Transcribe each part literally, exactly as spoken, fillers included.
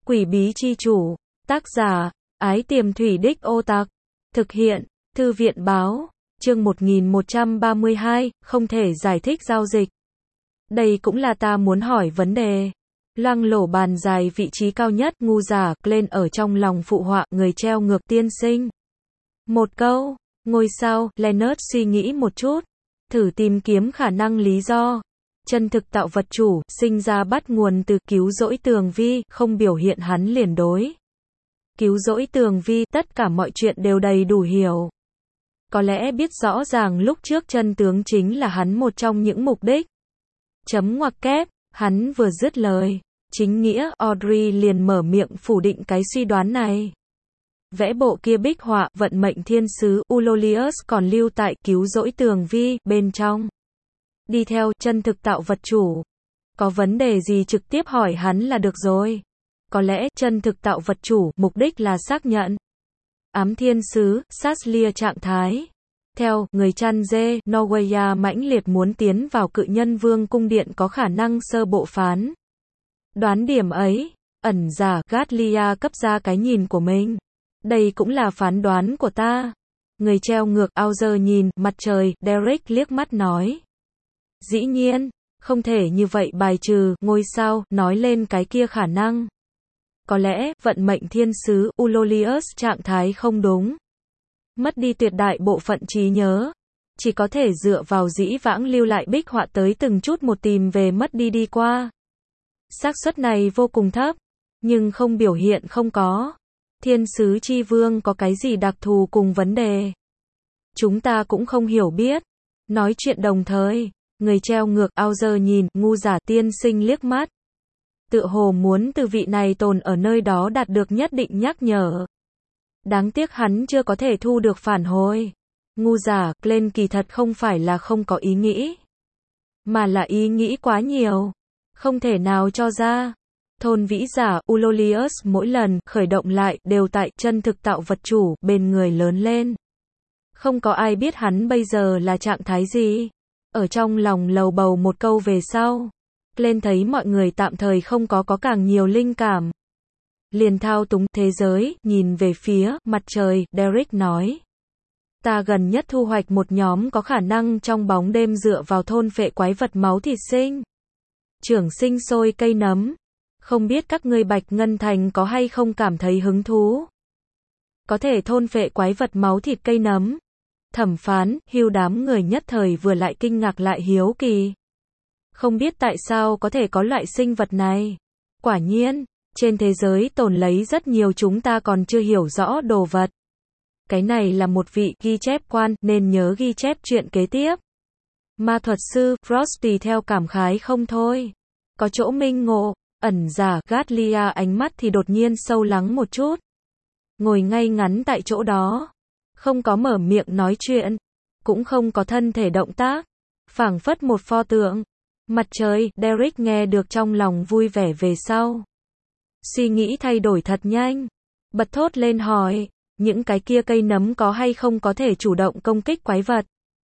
Quỷ bí chi chủ. Tác giả, Ái Tiềm Thủy Đích Ô Tặc. Thực hiện, Thư viện báo. Chương một nghìn một trăm ba mươi hai, không thể giải thích giao dịch. Đây cũng là ta muốn hỏi vấn đề. Loang lổ bàn dài vị trí cao nhất, ngu giả, lên ở trong lòng phụ họa, người treo ngược tiên sinh. Một câu, ngôi sao, Leonard suy nghĩ một chút. Thử tìm kiếm khả năng lý do. Chân thực tạo vật chủ, sinh ra bắt nguồn từ cứu rỗi tường vi, không biểu hiện hắn liền đối. Cứu rỗi tường vi, tất cả mọi chuyện đều đầy đủ hiểu. Có lẽ biết rõ ràng lúc trước chân tướng chính là hắn một trong những mục đích. Chấm ngoặc kép, hắn vừa dứt lời. Chính nghĩa, Audrey liền mở miệng phủ định cái suy đoán này. Vẽ bộ kia bích họa, vận mệnh thiên sứ, Ulolius còn lưu tại cứu rỗi tường vi, bên trong. Đi theo, chân thực tạo vật chủ. Có vấn đề gì trực tiếp hỏi hắn là được rồi. Có lẽ, chân thực tạo vật chủ, mục đích là xác nhận. Ám thiên sứ, Saslia trạng thái. Theo, người chăn dê, Norweya mãnh liệt muốn tiến vào cự nhân vương cung điện có khả năng sơ bộ phán. Đoán điểm ấy, ẩn giả, Gatlia cấp ra cái nhìn của mình. Đây cũng là phán đoán của ta. Người treo ngược, Auger nhìn, mặt trời, Derek liếc mắt nói. Dĩ nhiên, không thể như vậy bài trừ, ngôi sao, nói lên cái kia khả năng. Có lẽ, vận mệnh thiên sứ, Ulolius trạng thái không đúng. Mất đi tuyệt đại bộ phận trí nhớ. Chỉ có thể dựa vào dĩ vãng lưu lại bích họa tới từng chút một tìm về mất đi đi qua. Xác suất này vô cùng thấp, nhưng không biểu hiện không có. Thiên sứ chi vương có cái gì đặc thù cùng vấn đề? Chúng ta cũng không hiểu biết. Nói chuyện đồng thời, người treo ngược, Auger nhìn, ngu giả tiên sinh liếc mắt. Tựa hồ muốn từ vị này tồn ở nơi đó đạt được nhất định nhắc nhở. Đáng tiếc hắn chưa có thể thu được phản hồi. Ngu giả, Glenn kỳ thật không phải là không có ý nghĩ, mà là ý nghĩ quá nhiều. Không thể nào cho ra. Thôn vĩ giả, Ulolius mỗi lần khởi động lại, đều tại chân thực tạo vật chủ, bên người lớn lên. Không có ai biết hắn bây giờ là trạng thái gì. Ở trong lòng lầu bầu một câu về sau. Glenn thấy mọi người tạm thời không có có càng nhiều linh cảm. Liền thao túng thế giới, nhìn về phía mặt trời, Derek nói. Ta gần nhất thu hoạch một nhóm có khả năng trong bóng đêm dựa vào thôn phệ quái vật máu thịt sinh. Trưởng sinh sôi cây nấm. Không biết các ngươi Bạch Ngân Thành có hay không cảm thấy hứng thú. Có thể thôn phệ quái vật máu thịt cây nấm. Thẩm phán, Hugh đám người nhất thời vừa lại kinh ngạc lại hiếu kỳ. Không biết tại sao có thể có loại sinh vật này. Quả nhiên, trên thế giới tồn lấy rất nhiều chúng ta còn chưa hiểu rõ đồ vật. Cái này là một vị ghi chép quan, nên nhớ ghi chép chuyện kế tiếp. Ma thuật sư, Frosty theo cảm khái không thôi. Có chỗ minh ngộ, ẩn giả, Gatlia ánh mắt thì đột nhiên sâu lắng một chút. Ngồi ngay ngắn tại chỗ đó. Không có mở miệng nói chuyện. Cũng không có thân thể động tác. Phảng phất một pho tượng. Mặt trời, Derek nghe được trong lòng vui vẻ về sau. Suy nghĩ thay đổi thật nhanh. Bật thốt lên hỏi, những cái kia cây nấm có hay không có thể chủ động công kích quái vật?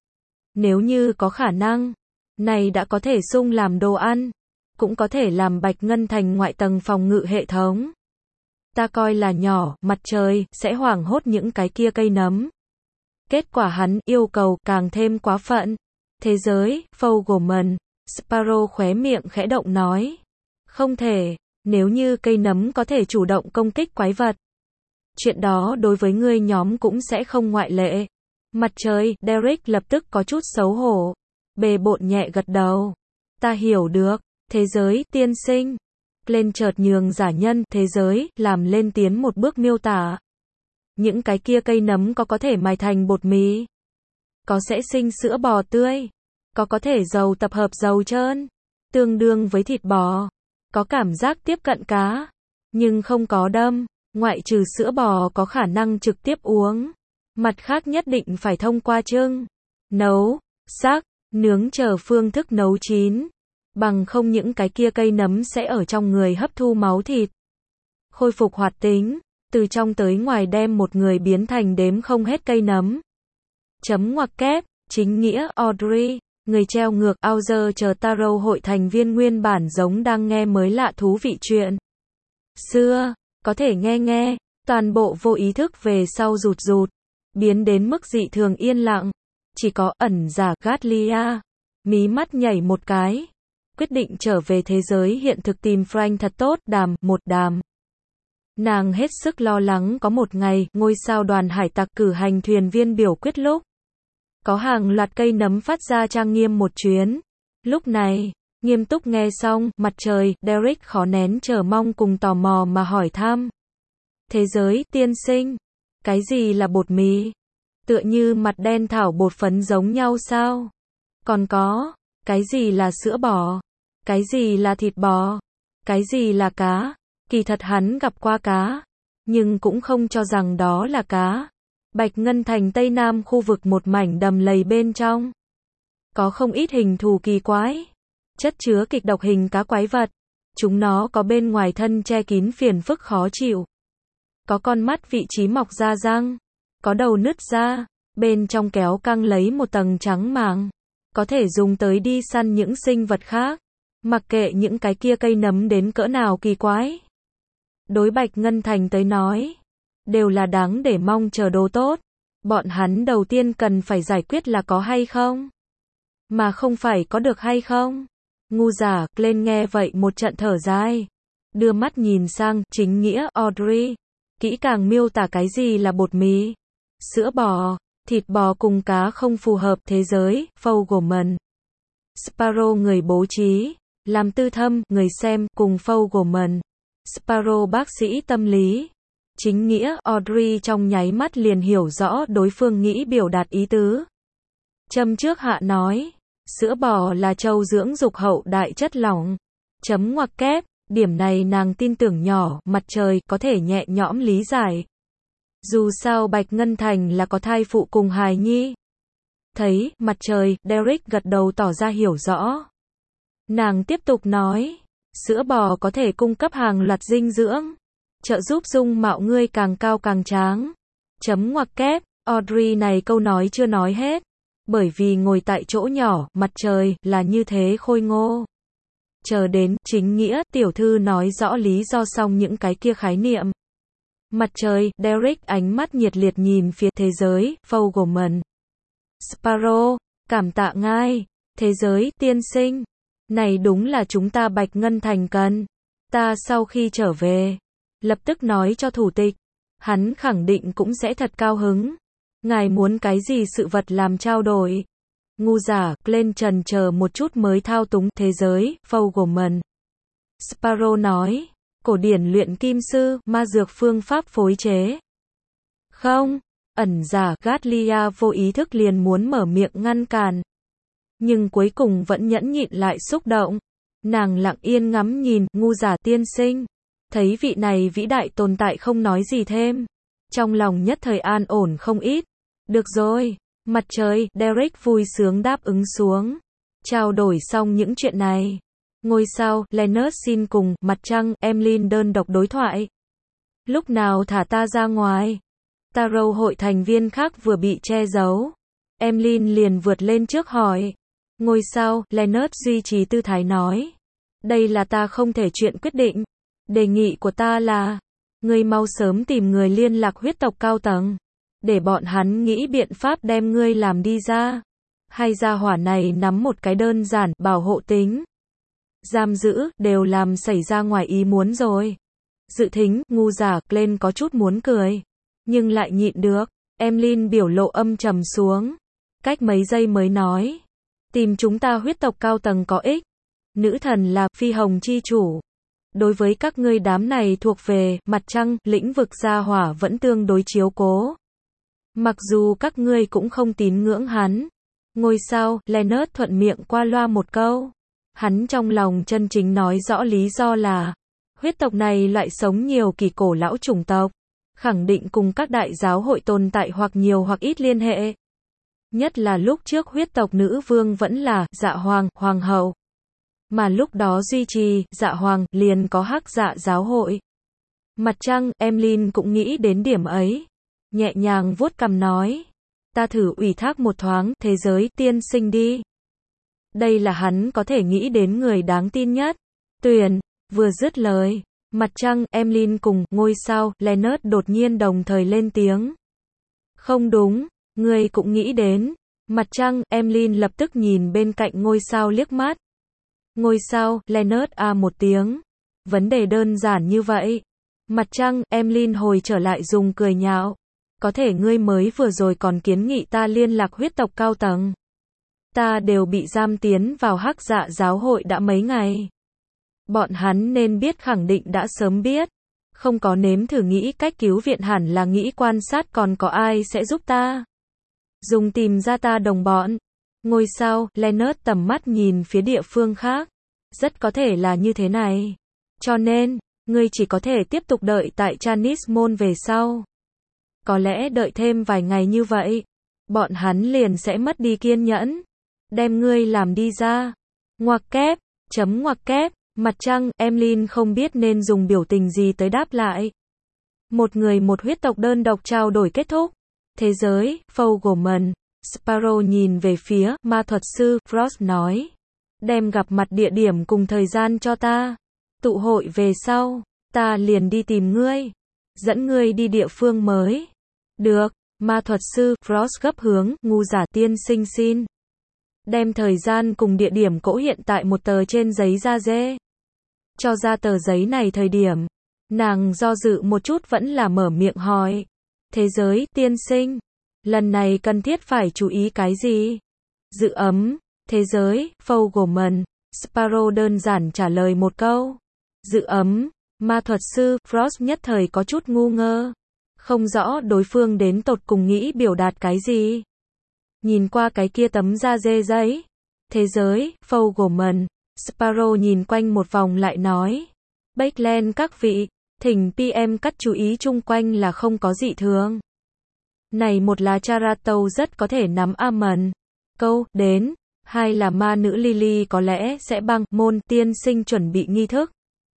Nếu như có khả năng, này đã có thể sung làm đồ ăn, cũng có thể làm Bạch Ngân Thành ngoại tầng phòng ngự hệ thống. Ta coi là nhỏ, mặt trời, sẽ hoảng hốt những cái kia cây nấm. Kết quả hắn yêu cầu càng thêm quá phận. Thế giới, Fogelman, Sparrow khóe miệng khẽ động nói. Không thể, nếu như cây nấm có thể chủ động công kích quái vật. Chuyện đó đối với ngươi nhóm cũng sẽ không ngoại lệ. Mặt trời, Derek lập tức có chút xấu hổ. Bề bộn nhẹ gật đầu. Ta hiểu được, thế giới, tiên sinh. Lên chợt nhường giả nhân, thế giới, làm lên tiến một bước miêu tả. Những cái kia cây nấm có có thể mài thành bột mì. Có sẽ sinh sữa bò tươi. Có có thể dầu tập hợp dầu trơn. Tương đương với thịt bò. Có cảm giác tiếp cận cá. Nhưng không có đâm. Ngoại trừ sữa bò có khả năng trực tiếp uống. Mặt khác nhất định phải thông qua trưng, nấu, sắc, nướng chờ phương thức nấu chín. Bằng không những cái kia cây nấm sẽ ở trong người hấp thu máu thịt. Khôi phục hoạt tính. Từ trong tới ngoài đem một người biến thành đếm không hết cây nấm. Chấm ngoặc kép, chính nghĩa, Audrey. Người treo ngược, Auger chờ Tarot hội thành viên nguyên bản giống đang nghe mới lạ thú vị chuyện. xưa, có thể nghe nghe, toàn bộ vô ý thức về sau rụt rụt, biến đến mức dị thường yên lặng. Chỉ có ẩn giả Gatlia, mí mắt nhảy một cái, quyết định trở về thế giới hiện thực tìm Frank thật tốt, đàm, một đàm. Nàng hết sức lo lắng có một ngày, ngôi sao đoàn hải tặc cử hành thuyền viên biểu quyết lúc. Có hàng loạt cây nấm phát ra trang nghiêm một chuyến. Lúc này, nghiêm túc nghe xong, mặt trời, Derek khó nén chờ mong cùng tò mò mà hỏi thăm. Thế giới, tiên sinh, cái gì là bột mì? Tựa như mặt đen thảo bột phấn giống nhau sao? Còn có, cái gì là sữa bò? Cái gì là thịt bò? Cái gì là cá? Kỳ thật hắn gặp qua cá, nhưng cũng không cho rằng đó là cá. Bạch Ngân Thành Tây Nam khu vực một mảnh đầm lầy bên trong. Có không ít hình thù kỳ quái, chất chứa kịch độc hình cá quái vật. Chúng nó có bên ngoài thân che kín phiền phức khó chịu. Có con mắt vị trí mọc ra răng, có đầu nứt ra, bên trong kéo căng lấy một tầng trắng màng. Có thể dùng tới đi săn những sinh vật khác. Mặc kệ những cái kia cây nấm đến cỡ nào kỳ quái. Đối Bạch Ngân Thành tới nói, đều là đáng để mong chờ đồ tốt. Bọn hắn đầu tiên cần phải giải quyết là có hay không, mà không phải có được hay không. Ngu giả, lên nghe vậy một trận thở dài. Đưa mắt nhìn sang, chính nghĩa, Audrey. Kỹ càng miêu tả cái gì là bột mì, sữa bò, thịt bò cùng cá không phù hợp thế giới, Fogelman. Sparrow người bố trí, làm tư thâm, người xem, cùng Fogelman. Sparrow bác sĩ tâm lý. Chính nghĩa, Audrey trong nháy mắt liền hiểu rõ đối phương nghĩ biểu đạt ý tứ. Châm trước hạ nói, sữa bò là trâu dưỡng dục hậu đại chất lỏng. Chấm ngoặc kép, điểm này nàng tin tưởng nhỏ, mặt trời, có thể nhẹ nhõm lý giải. Dù sao Bạch Ngân Thành là có thai phụ cùng hài nhi. Thấy, mặt trời, Derek gật đầu tỏ ra hiểu rõ. Nàng tiếp tục nói, sữa bò có thể cung cấp hàng loạt dinh dưỡng, trợ giúp dung mạo ngươi càng cao càng tráng. Chấm ngoặc kép, Audrey này câu nói chưa nói hết. Bởi vì ngồi tại chỗ nhỏ, mặt trời, là như thế khôi ngô. Chờ đến, chính nghĩa, tiểu thư nói rõ lý do xong những cái kia khái niệm. Mặt trời, Derek ánh mắt nhiệt liệt nhìn phía thế giới, Fogelman. Sparrow, cảm tạ ngài, thế giới, tiên sinh. Này đúng là chúng ta Bạch Ngân Thành cần. Ta sau khi trở về, lập tức nói cho thủ tịch. Hắn khẳng định cũng sẽ thật cao hứng. Ngài muốn cái gì sự vật làm trao đổi? Ngu giả, lên trần chờ một chút mới thao túng thế giới, Fogelman. Sparrow nói, cổ điển luyện kim sư, ma dược phương pháp phối chế. Không, ẩn giả, Gatlia vô ý thức liền muốn mở miệng ngăn cản. Nhưng cuối cùng vẫn nhẫn nhịn lại xúc động. Nàng lặng yên ngắm nhìn, ngu giả tiên sinh. Thấy vị này vĩ đại tồn tại không nói gì thêm. Trong lòng nhất thời an ổn không ít. Được rồi, mặt trời, Derek vui sướng đáp ứng xuống. Trao đổi xong những chuyện này. Ngôi sao, Leonard xin cùng, mặt trăng, Emlyn đơn độc đối thoại. Lúc nào thả ta ra ngoài? Tarot hội thành viên khác vừa bị che giấu. Emlyn liền vượt lên trước hỏi. Ngôi sao, Leonard duy trì tư thái nói. Đây là ta không thể chuyện quyết định. Đề nghị của ta là, ngươi mau sớm tìm người liên lạc huyết tộc cao tầng. Để bọn hắn nghĩ biện pháp đem ngươi làm đi ra. Hay gia hỏa này nắm một cái đơn giản, bảo hộ tính. Giam giữ, đều làm xảy ra ngoài ý muốn rồi. Dự thính, ngu giả, lên có chút muốn cười. Nhưng lại nhịn được. Emlyn biểu lộ âm trầm xuống. Cách mấy giây mới nói. Tìm chúng ta huyết tộc cao tầng có ích. Nữ thần là phi hồng chi chủ. Đối với các ngươi đám này thuộc về mặt trăng, lĩnh vực gia hỏa vẫn tương đối chiếu cố. Mặc dù các ngươi cũng không tín ngưỡng hắn. Ngôi sao, Leonard thuận miệng qua loa một câu. Hắn trong lòng chân chính nói rõ lý do là huyết tộc này loại sống nhiều kỳ cổ lão chủng tộc. Khẳng định cùng các đại giáo hội tồn tại hoặc nhiều hoặc ít liên hệ. Nhất là lúc trước huyết tộc nữ vương vẫn là Dạ Hoàng, Hoàng hậu. Mà lúc đó duy trì Dạ Hoàng liền có Hắc Dạ giáo hội. Mặt trăng, Emlyn cũng nghĩ đến điểm ấy. Nhẹ nhàng vuốt cằm nói. Ta thử ủy thác một thoáng, thế giới, tiên sinh đi. Đây là hắn có thể nghĩ đến người đáng tin nhất. Tuyền, vừa dứt lời. Mặt trăng, Emlyn cùng ngôi sao, Leonard đột nhiên đồng thời lên tiếng. Không đúng, ngươi cũng nghĩ đến. Mặt trăng, Emlyn lập tức nhìn bên cạnh ngôi sao liếc mắt. Ngôi sao, Leonard à một tiếng. Vấn đề đơn giản như vậy. Mặt trăng, Emlyn hồi trở lại dùng cười nhạo. Có thể ngươi mới vừa rồi còn kiến nghị ta liên lạc huyết tộc cao tầng. Ta đều bị giam tiến vào hắc dạ giáo hội đã mấy ngày. Bọn hắn nên biết khẳng định đã sớm biết. Không có nếm thử nghĩ cách cứu viện hẳn là nghĩ quan sát còn có ai sẽ giúp ta. Dùng tìm ra ta đồng bọn. Ngôi sao, Leonard tầm mắt nhìn phía địa phương khác. Rất có thể là như thế này. Cho nên, ngươi chỉ có thể tiếp tục đợi tại Chanis Môn về sau. Có lẽ đợi thêm vài ngày như vậy, bọn hắn liền sẽ mất đi kiên nhẫn. Đem ngươi làm đi ra. Ngoặc kép, chấm ngoặc kép, mặt trăng, Emlyn không biết nên dùng biểu tình gì tới đáp lại. Một người một huyết tộc đơn độc trao đổi kết thúc. Thế giới, Fogelman, Sparrow nhìn về phía, ma thuật sư, Frost nói. Đem gặp mặt địa điểm cùng thời gian cho ta. Tụ hội về sau, ta liền đi tìm ngươi. Dẫn ngươi đi địa phương mới. Được, ma thuật sư, Frost gấp hướng, ngu giả tiên sinh xin. Đem thời gian cùng địa điểm cỗ hiện tại một tờ trên giấy da dê. Cho ra tờ giấy này thời điểm. Nàng do dự một chút vẫn là mở miệng hỏi. Thế giới, tiên sinh. Lần này cần thiết phải chú ý cái gì? Giữ ấm. Thế giới, Fogelman. Sparrow đơn giản trả lời một câu. Giữ ấm. Ma thuật sư, Frost nhất thời có chút ngu ngơ. Không rõ đối phương đến tột cùng nghĩ biểu đạt cái gì. Nhìn qua cái kia tấm da dê giấy. Thế giới, Fogelman. Sparrow nhìn quanh một vòng lại nói. Bakeland các vị, thỉnh pê em cắt chú ý chung quanh là không có dị thường. Này một là Charato rất có thể nắm Amon. Câu, đến. Hai là ma nữ Lily có lẽ sẽ băng, môn, tiên sinh chuẩn bị nghi thức.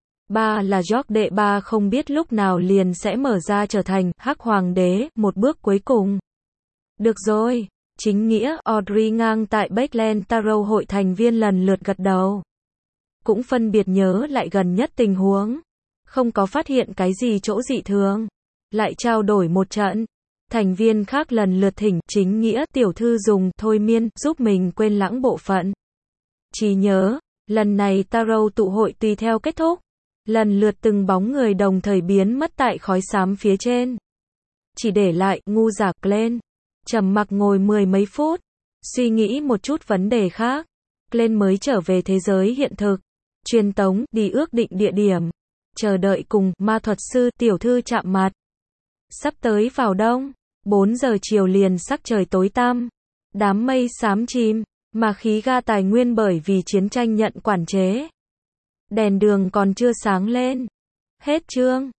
Ba là George đệ ba không biết lúc nào liền sẽ mở ra trở thành hắc hoàng đế, một bước cuối cùng. Được rồi, chính nghĩa, Audrey ngang tại Bakeland Tarot hội thành viên lần lượt gật đầu. Cũng phân biệt nhớ lại gần nhất tình huống. Không có phát hiện cái gì chỗ dị thường. Lại trao đổi một trận. Thành viên khác lần lượt thỉnh chính nghĩa tiểu thư dùng thôi miên giúp mình quên lãng bộ phận. Chỉ nhớ, lần này Tarot tụ hội tùy theo kết thúc. Lần lượt từng bóng người đồng thời biến mất tại khói xám phía trên. Chỉ để lại ngu giả Glenn. Trầm mặc ngồi mười mấy phút. Suy nghĩ một chút vấn đề khác. Glenn mới trở về thế giới hiện thực. Truyền tống, đi ước định địa điểm. Chờ đợi cùng ma thuật sư tiểu thư chạm mặt. Sắp tới vào đông. bốn giờ chiều liền sắc trời tối tăm. Đám mây xám chìm. Mà khí ga tài nguyên bởi vì chiến tranh nhận quản chế. Đèn đường còn chưa sáng lên. Hết chương.